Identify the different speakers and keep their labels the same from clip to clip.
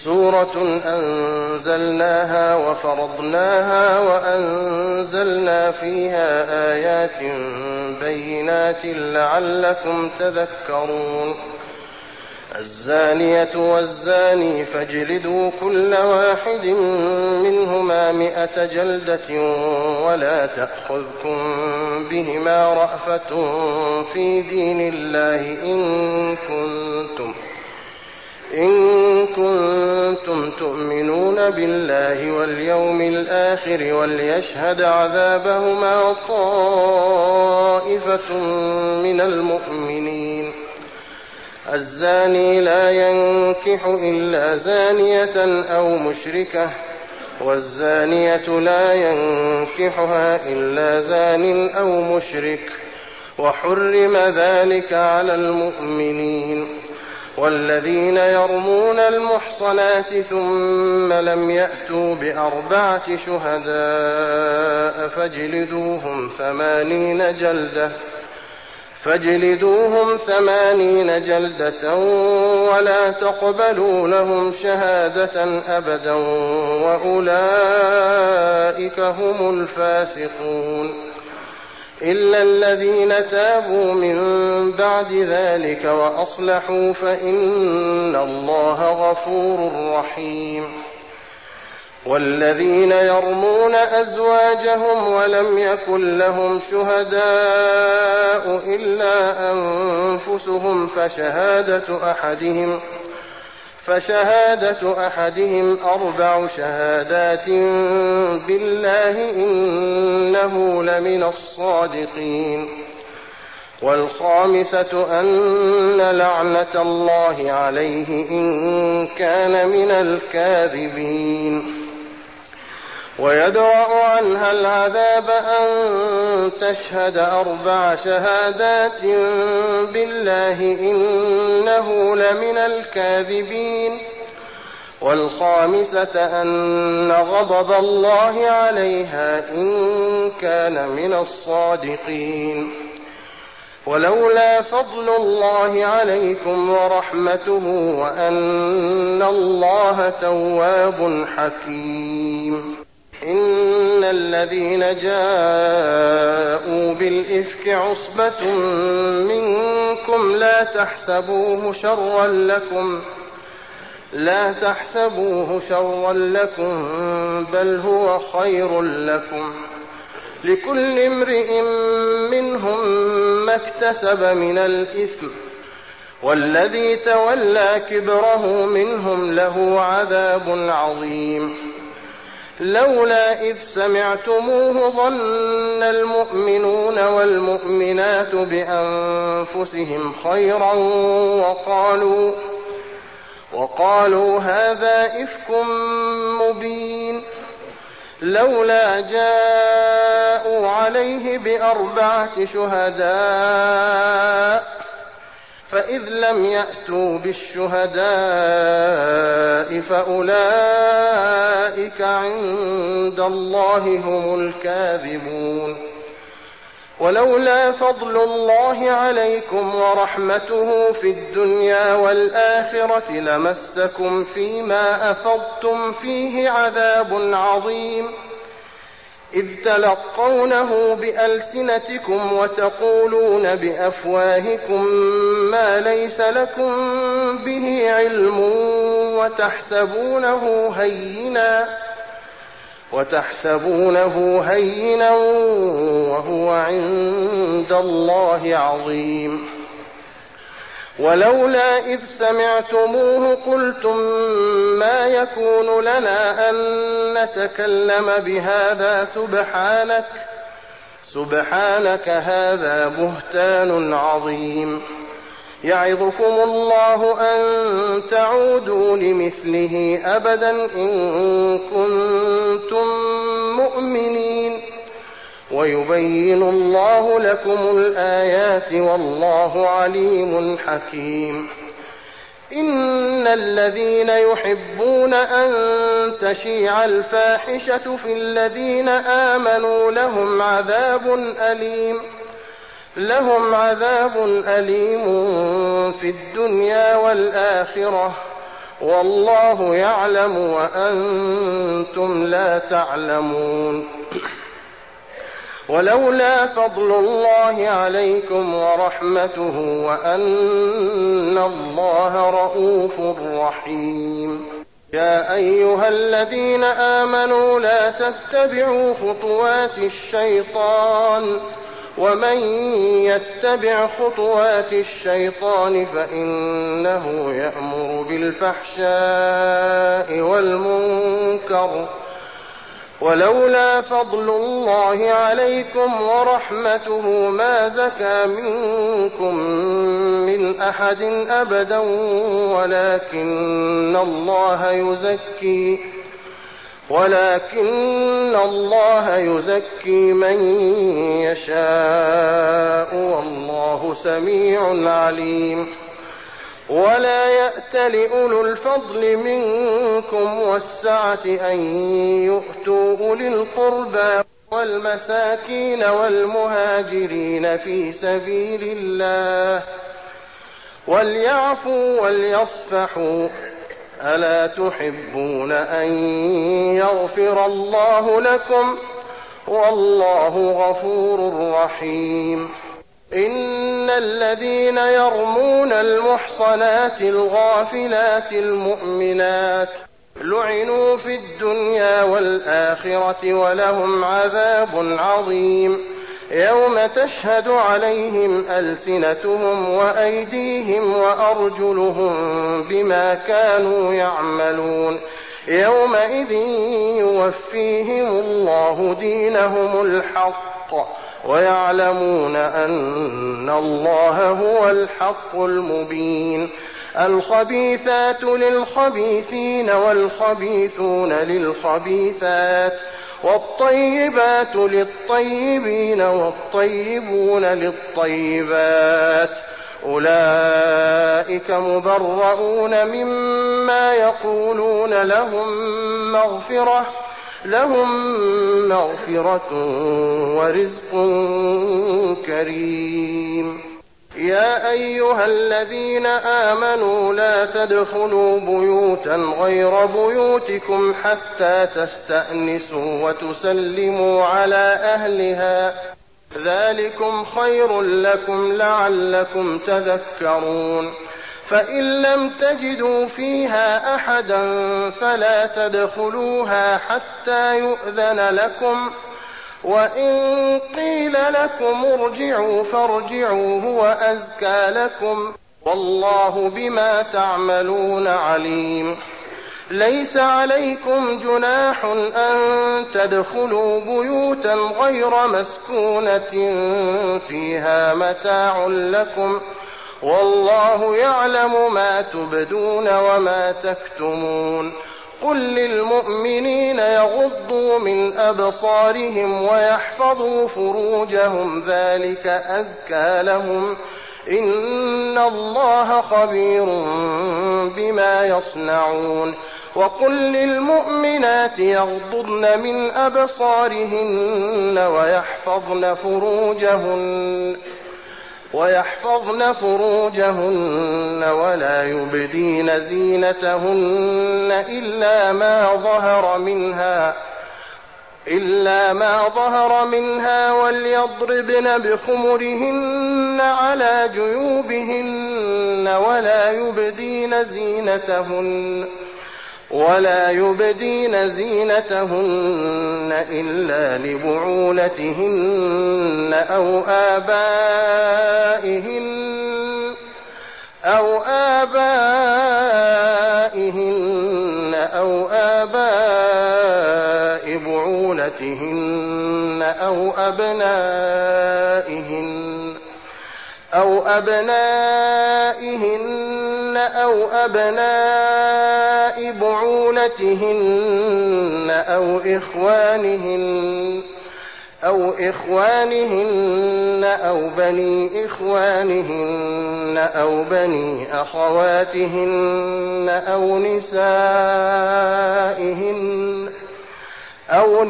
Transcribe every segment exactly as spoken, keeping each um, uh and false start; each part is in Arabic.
Speaker 1: سورة أنزلناها وفرضناها وأنزلنا فيها آيات بينات لعلكم تذكرون. الزانية والزاني فاجلدوا كل واحد منهما مئة جلدة ولا تأخذكم بهما رأفة في دين الله إن كنتم إن كنتم تؤمنون بالله واليوم الآخر وليشهد عذابهما طائفة من المؤمنين. الزاني لا ينكح إلا زانية أو مشركة والزانية لا ينكحها إلا زان أو مشرك وحرم ذلك على المؤمنين. والذين يرمون المحصنات ثم لم يأتوا بأربعة شهداء فاجلدوهم ثمانين جلدة فاجلدوهم ثمانين جلدة ولا تقبلوا لهم شهادة أبدا وأولئك هم الفاسقون. إلا الذين تابوا من بعد ذلك وأصلحوا فإن الله غفور رحيم. والذين يرمون أزواجهم ولم يكن لهم شهداء إلا أنفسهم فشهادة أحدهم فشهادة أحدهم أربع شهادات بالله إنه لمن الصادقين. والخامسة أن لعنة الله عليه إن كان من الكاذبين. ويدرأ عنها العذاب أن تشهد أربع شهادات بالله إنه لمن الكاذبين. والخامسة أن غضب الله عليها إن كان من الصادقين. ولولا فضل الله عليكم ورحمته وأن الله تواب حكيم. إن الذين جاءوا بالإفك عصبة منكم لا تحسبوه شرا لكم لا تحسبوه شرا لكم بل هو خير لكم. لكل امرئ منهم ما اكتسب من الإثم والذي تولى كبره منهم له عذاب عظيم. لولا إذ سمعتموه ظن المؤمنون والمؤمنات بأنفسهم خيرا وقالوا, وقالوا هذا إفك مبين. لولا جاءوا عليه بأربعة شهداء فإذ لم يأتوا بالشهداء فأولئك عند الله هم الكاذبون. ولولا فضل الله عليكم ورحمته في الدنيا والآخرة لمسكم فيما أفضتم فيه عذاب عظيم. إذ تلقونه بألسنتكم وتقولون بأفواهكم ما ليس لكم به علم وتحسبونه هينا وتحسبونه هينا وهو عند الله عظيم. ولولا إذ سمعتموه قلتم ما يكون لنا أن نتكلم بهذا سبحانك سبحانك هذا بهتان عظيم. يعظكم الله أن تعودوا لمثله أبدا إن كنتم مؤمنين. ويبين الله لكم الآيات والله عليم حكيم. إن الذين يحبون أن تشيع الفاحشة في الذين آمنوا لهم عذاب أليم لهم عذاب أليم في الدنيا والآخرة والله يعلم وأنتم لا تعلمون. ولولا فضل الله عليكم ورحمته وأن الله رءوف رحيم. يا أيها الذين آمنوا لا تتبعوا خطوات الشيطان ومن يتبع خطوات الشيطان فإنه يأمر بالفحشاء والمنكر. ولولا فضل الله عليكم ورحمته ما زكى منكم من أحد أبدا ولكن الله يزكي ولكن الله يزكي من يشاء والله سميع عليم. ولا يأت لأولو الفضل منكم والسعة أن يؤتوا أولي القربى والمساكين والمهاجرين في سبيل الله وليعفوا وليصفحوا ألا تحبون أن يغفر الله لكم والله غفور رحيم. إن الذين يرمون المحصنات الغافلات المؤمنات لعنوا في الدنيا والآخرة ولهم عذاب عظيم يوم تشهد عليهم ألسنتهم وأيديهم وأرجلهم بما كانوا يعملون يومئذ يوفيهم الله دينهم الحق ويعلمون أن الله هو الحق المبين. الخبيثات للخبيثين والخبيثون للخبيثات والطيبات للطيبين والطيبون للطيبات أولئك مبرؤون مما يقولون لهم مغفرة لهم مغفرة ورزق كريم. يا أيها الذين آمنوا لا تدخلوا بيوتا غير بيوتكم حتى تستأنسوا وتسلموا على أهلها ذلكم خير لكم لعلكم تذكرون. فإن لم تجدوا فيها أحدا فلا تدخلوها حتى يؤذن لكم وإن قيل لكم ارجعوا فارجعوا هو أزكى لكم والله بما تعملون عليم. ليس عليكم جناح أن تدخلوا بيوتا غير مسكونة فيها متاع لكم والله يعلم ما تبدون وما تكتمون. قل للمؤمنين يغضوا من أبصارهم ويحفظوا فروجهم ذلك أزكى لهم إن الله خبير بما يصنعون. وقل للمؤمنات يغضضن من أبصارهن ويحفظن فروجهن ويحفظن فروجهن ولا يبدين زينتهن إلا ما ظهر منها إلا ما ظهر منها وليضربن بخمرهن على جيوبهن ولا يبدين زينتهن ولا يبدين زينتهن إلا لبعولتهن أو آبائهن أو آبائهن أو آباء بعولتهن أو أبنائهن أو أبنائهن أو أبناء بعولتهن أو إخوانهن أو إخوانهن أو بني إخوانهن أو بني أخواتهن أو نسائهن أو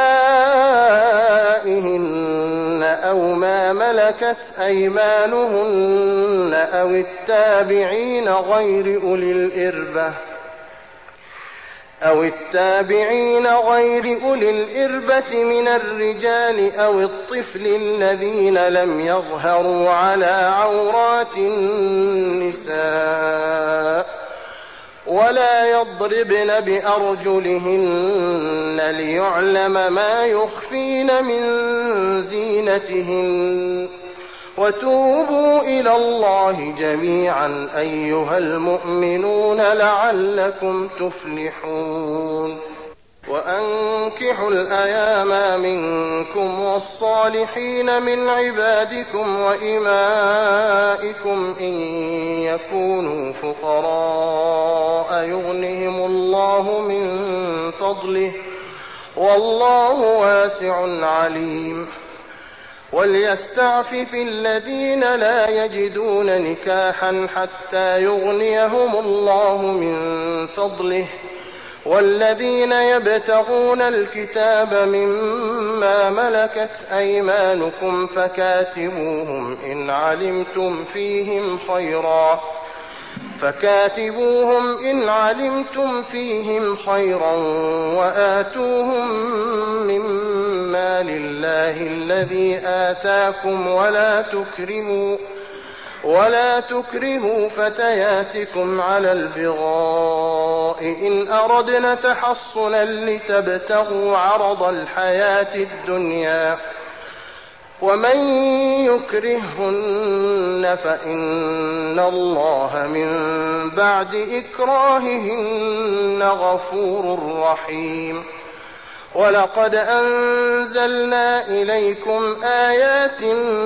Speaker 1: نسائهن أو ما ملكت أيمانهن أو التابعين غير أولي الإربة أو التابعين غير أولي الإربة من الرجال أو الطفل الذين لم يظهروا على عورات النساء ولا يضربن بأرجلهن ليعلم ما يخفين من زينتهن وتوبوا إلى الله جميعا أيها المؤمنون لعلكم تفلحون وأنكحوا الأيام منكم والصالحين من عبادكم وإمائكم إن يكونوا فقراء يغنهم الله من فضله والله واسع عليم وليستعفف الذين لا يجدون نكاحا حتى يغنيهم الله من فضله والذين يبتغون الكتاب مما ملكت أيمانكم فكاتبوهم إن علمتم فيهم خيرا فكاتبوهم إن علمتم فيهم خيرا وآتوهم مما لله الذي آتاكم ولا تكرهوا ولا تكرهوا فتياتكم على البغاء إن أردنا تحصنا لتبتغوا عرض الحياة الدنيا ومن يكرههن فإن الله من بعد إكراههن غفور رحيم ولقد أنزلنا إليكم آيات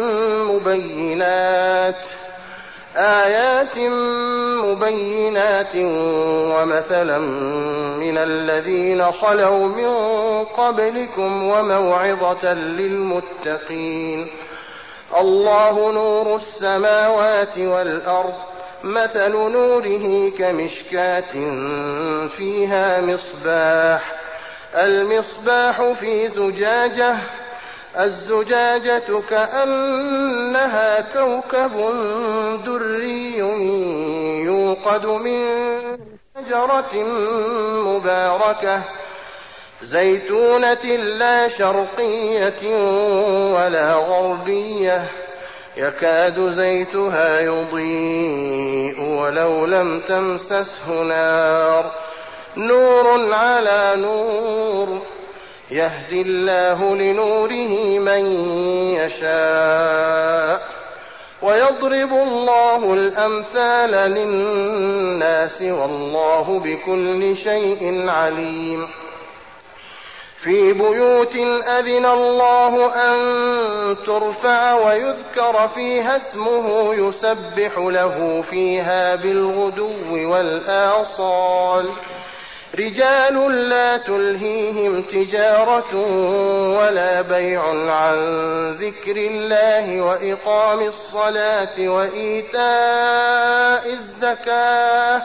Speaker 1: مبينات آيات مبينات ومثلا من الذين خلوا من قبلكم وموعظة للمتقين الله نور السماوات والأرض مثل نوره كمشكاة فيها مصباح المصباح في زجاجة الزجاجة كأنها كوكب دري يوقد من شجرة مباركة زيتونة لا شرقية ولا غربية يكاد زيتها يضيء ولو لم تمسسه نار نور على نور يهدي الله لنوره من يشاء ويضرب الله الأمثال للناس والله بكل شيء عليم في بيوت أذن الله أن ترفع ويذكر فيها اسمه يسبح له فيها بالغدو والآصال رجال لا تلهيهم تجارة ولا بيع عن ذكر الله وإقام الصلاة وإيتاء الزكاة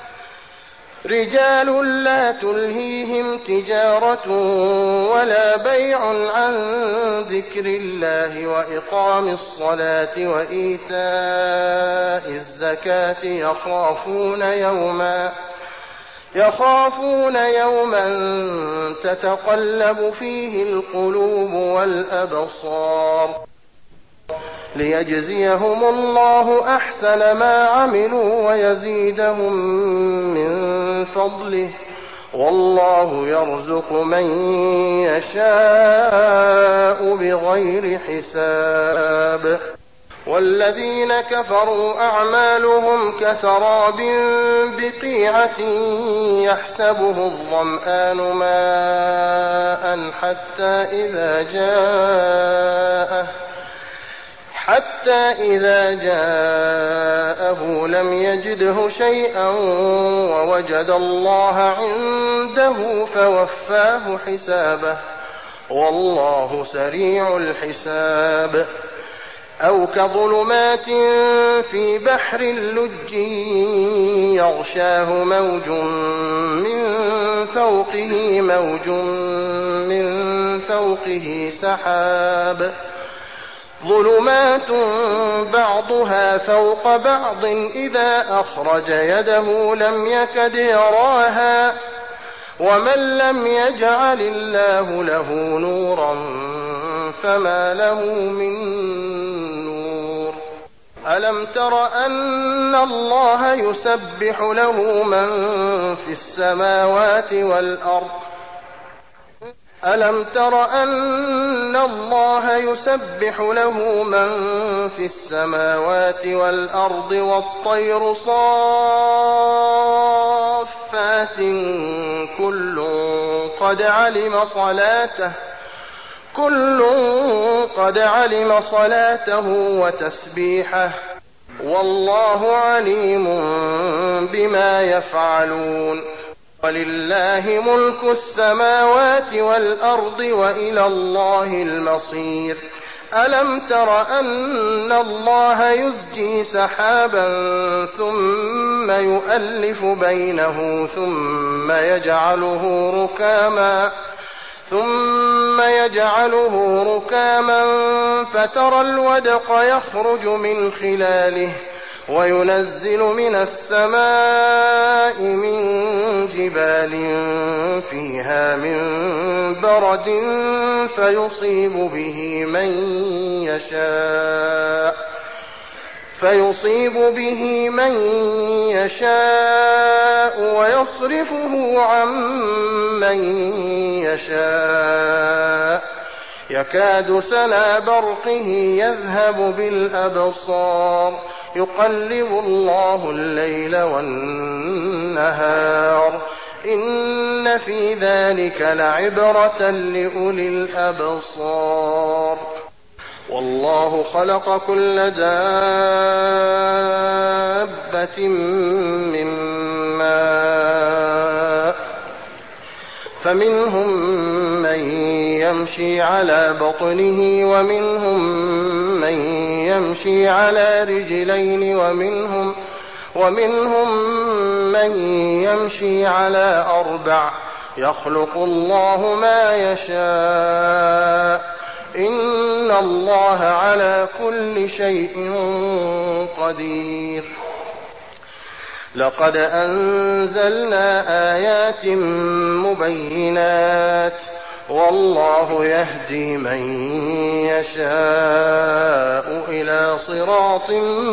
Speaker 1: رجال لا تلهيهم تجارة ولا بيع عن ذكر الله وإقام الصلاة وإيتاء الزكاة يخافون يوما يخافون يوما تتقلب فيه القلوب والأبصار ليجزيهم الله أحسن ما عملوا ويزيدهم من فضله والله يرزق من يشاء بغير حساب والذين كفروا أعمالهم كسراب بقيعة يحسبه الظمآن ماء حتى إذا جاءه حتى إذا جاءه لم يجده شيئا ووجد الله عنده فوفاه حسابه والله سريع الحساب أو كظلمات في بحر اللج يغشاه موج من فوقه موج من فوقه سحاب ظلمات بعضها فوق بعض إذا أخرج يده لم يكد يراها ومن لم يجعل الله له نورا فما له من نور. ألم تر أن الله يسبح له من في السماوات والأرض ألم تر أن الله يسبح له من في السماوات والأرض والطير صافات كل قد علم صلاته كل قد علم صلاته وتسبيحه والله عليم بما يفعلون. ولله ملك السماوات والأرض وإلى الله المصير. ألم تر أن الله يزجي سحابا ثم يؤلف بينه ثم يجعله ركاما ثم يجعله ركاما فترى الودق يخرج من خلاله وينزل من السماء من جبال فيها من برد فيصيب به من يشاء فيصيب به من يشاء ويصرفه عن من يشاء يكاد سنا برقه يذهب بالأبصار يقلب الله الليل والنهار إن في ذلك لعبرة لأولي الأبصار. والله خلق كل دابة من ماء فمنهم من يمشي على بطنه ومنهم من يمشي على رجلين ومنهم ومنهم من يمشي على أربع يخلق الله ما يشاء إن الله على كل شيء قدير. لقد أنزلنا آيات مبينات والله يهدي من يشاء إلى صراط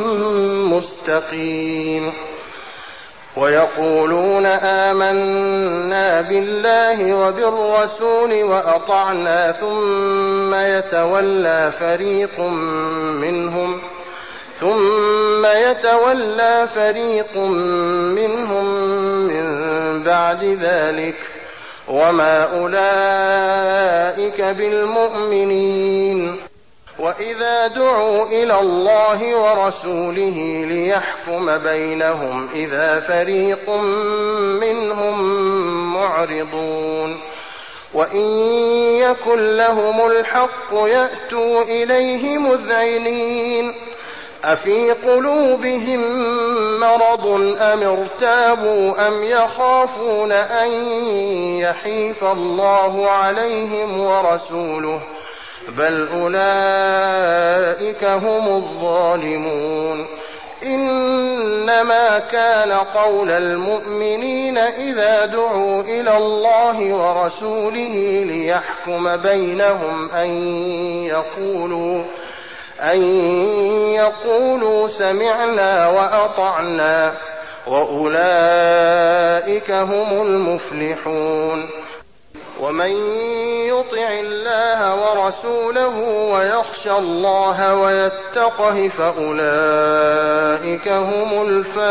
Speaker 1: مستقيم. ويقولون آمنا بالله وبالرسول وأطعنا ثم يتولى فريق منهم ثم يتولى فريق منهم من بعد ذلك وما أولئك بالمؤمنين. وإذا دعوا إلى الله ورسوله ليحكم بينهم إذا فريق منهم معرضون وإن يكن لهم الحق يأتوا إليه مذعنين أفي قلوبهم مرض أم ارتابوا أم يخافون أن يحيف الله عليهم ورسوله بل أولئك هم الظالمون. إنما كان قول المؤمنين إذا دعوا إلى الله ورسوله ليحكم بينهم أن يقولوا أن يقولوا سمعنا وأطعنا وأولئك هم المفلحون. ومن يطع الله ورسوله ويخشى الله ويتقه فأولئك هم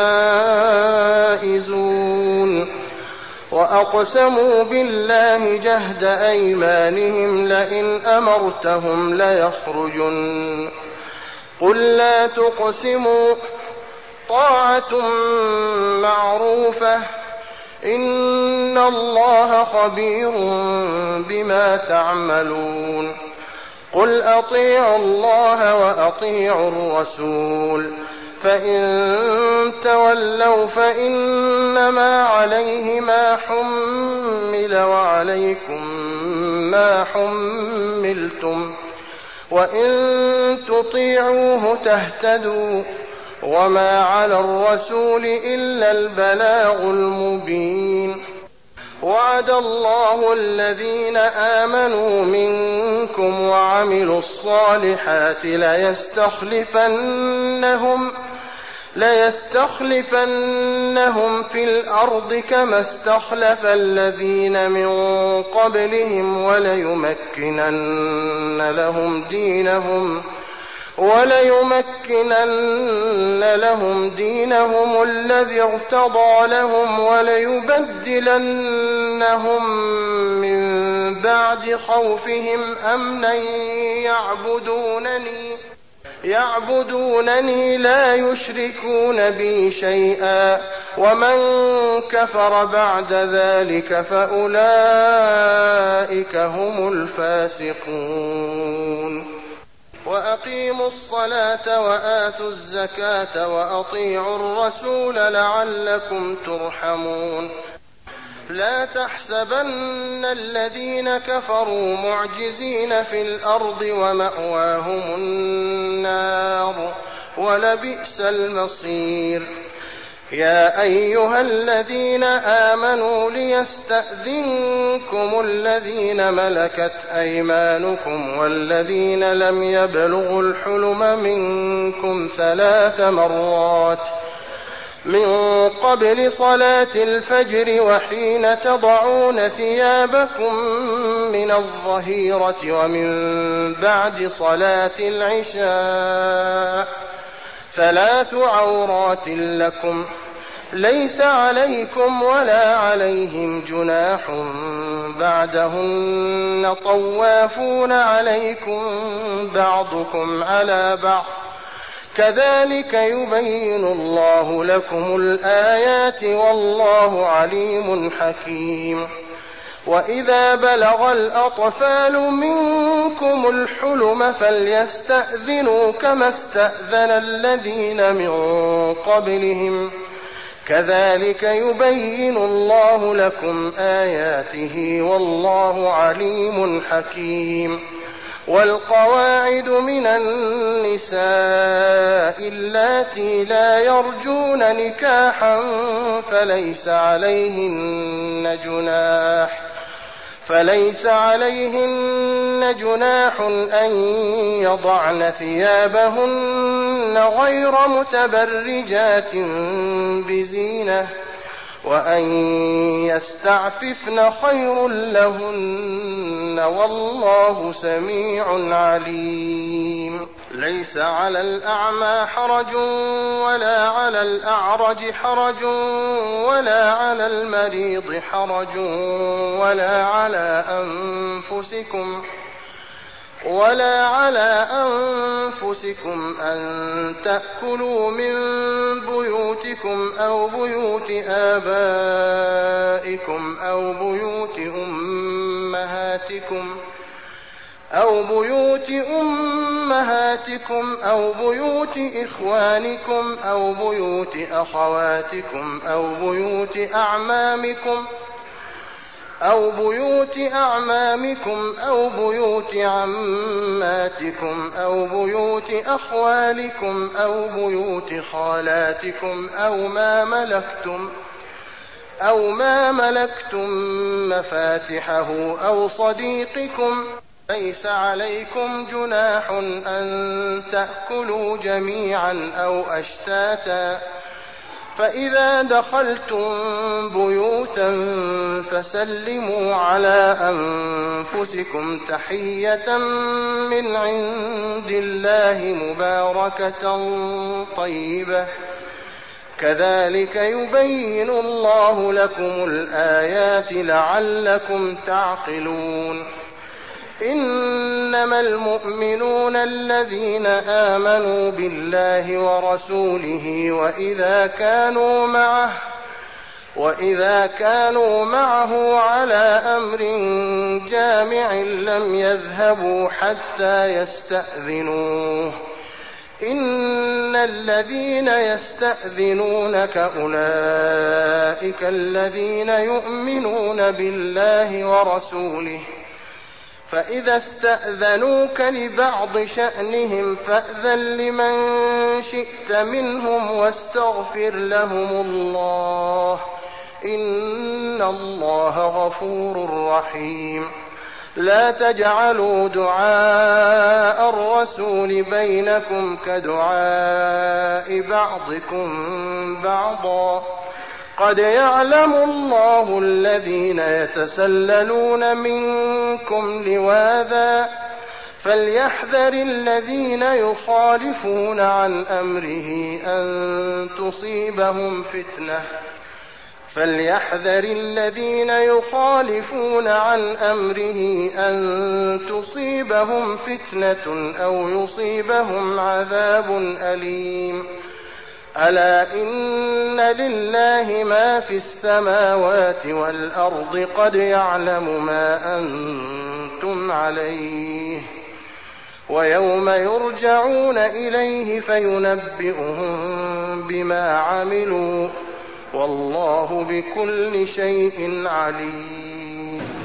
Speaker 1: الفائزون. وأقسموا بالله جهد أيمانهم لئن أمرتهم ليخرجن قل لا تقسموا طاعة معروفة إن الله خبير بما تعملون. قل أطيعوا الله وأطيعوا الرسول فإن تولوا فإنما عليه ما حمل وعليكم ما حملتم وإن تطيعوه تهتدوا وما على الرسول إلا البلاغ المبين. وعد الله الذين آمنوا منكم وعملوا الصالحات ليستخلفنهم ليستخلفنهم في الأرض كما استخلف الذين من قبلهم وليمكنن لهم دينهم وليمكنن لهم دينهم الذي ارتضى لهم وليبدلنهم من بعد خوفهم أمنا يعبدونني يعبدونني لا يشركون بي شيئا ومن كفر بعد ذلك فأولئك هم الفاسقون وأقيموا الصلاة وآتوا الزكاة وأطيعوا الرسول لعلكم ترحمون لا تحسبن الذين كفروا معجزين في الأرض ومأواهم النار ولبئس المصير يا أيها الذين آمنوا ليستأذنكم الذين ملكت أيمانكم والذين لم يبلغوا الحلم منكم ثلاث مرات من قبل صلاة الفجر وحين تضعون ثيابكم من الظهيرة ومن بعد صلاة العشاء ثلاث عورات لكم ليس عليكم ولا عليهم جناح بعدهن طوافون عليكم بعضكم على بعض كذلك يبين الله لكم الآيات والله عليم حكيم وإذا بلغ الأطفال منكم الحلم فليستأذنوا كما استأذن الذين من قبلهم كذلك يبين الله لكم آياته والله عليم حكيم والقواعد من النساء اللاتي لا يرجون نكاحا فليس عليهن جناح فليس عليهن جناح أن يضعن ثيابهن غير متبرجات بزينة وأن يستعففن خير لهن والله سميع عليم ليس على الأعمى حرج ولا على الأعرج حرج ولا على المريض حرج ولا على أنفسكم ولا على أنفسكم أن تأكلوا من بيوتكم أو بيوت آبائكم أو بيوت أمهاتكم أو بيوت أمهاتكم أو بيوت إخوانكم أو بيوت أخواتكم أو بيوت أعمامكم أو بيوت أعمامكم أو بيوت عماتكم أو بيوت أخوالكم أو بيوت خالاتكم أو ما ملكتم أو ما ملكتم مفاتحه أو صديقكم ليس عليكم جناح أن تأكلوا جميعا أو أشتاتا فإذا دخلتم بيوتا فسلموا على أنفسكم تحية من عند الله مباركة طيبة كذلك يبين الله لكم الآيات لعلكم تعقلون إنما المؤمنون الذين آمنوا بالله ورسوله وإذا كانوا معه وإذا كانوا معه على أمر جامع لم يذهبوا حتى يستأذنوه إن الذين يستأذنونك أولئك الذين يؤمنون بالله ورسوله فإذا استأذنوك لبعض شأنهم فأذن لمن شئت منهم واستغفر لهم الله إن إن الله غفور رحيم. لا تجعلوا دعاء الرسول بينكم كدعاء بعضكم بعضا قد يعلم الله الذين يتسللون منكم لواذا فليحذر الذين يخالفون عن أمره أن تصيبهم فتنة فليحذر الذين يخالفون عن أمره أن تصيبهم فتنة أو يصيبهم عذاب أليم. ألا إن لله ما في السماوات والأرض قد يعلم ما أنتم عليه ويوم يرجعون إليه فينبئهم بما عملوا والله بكل شيء عليم.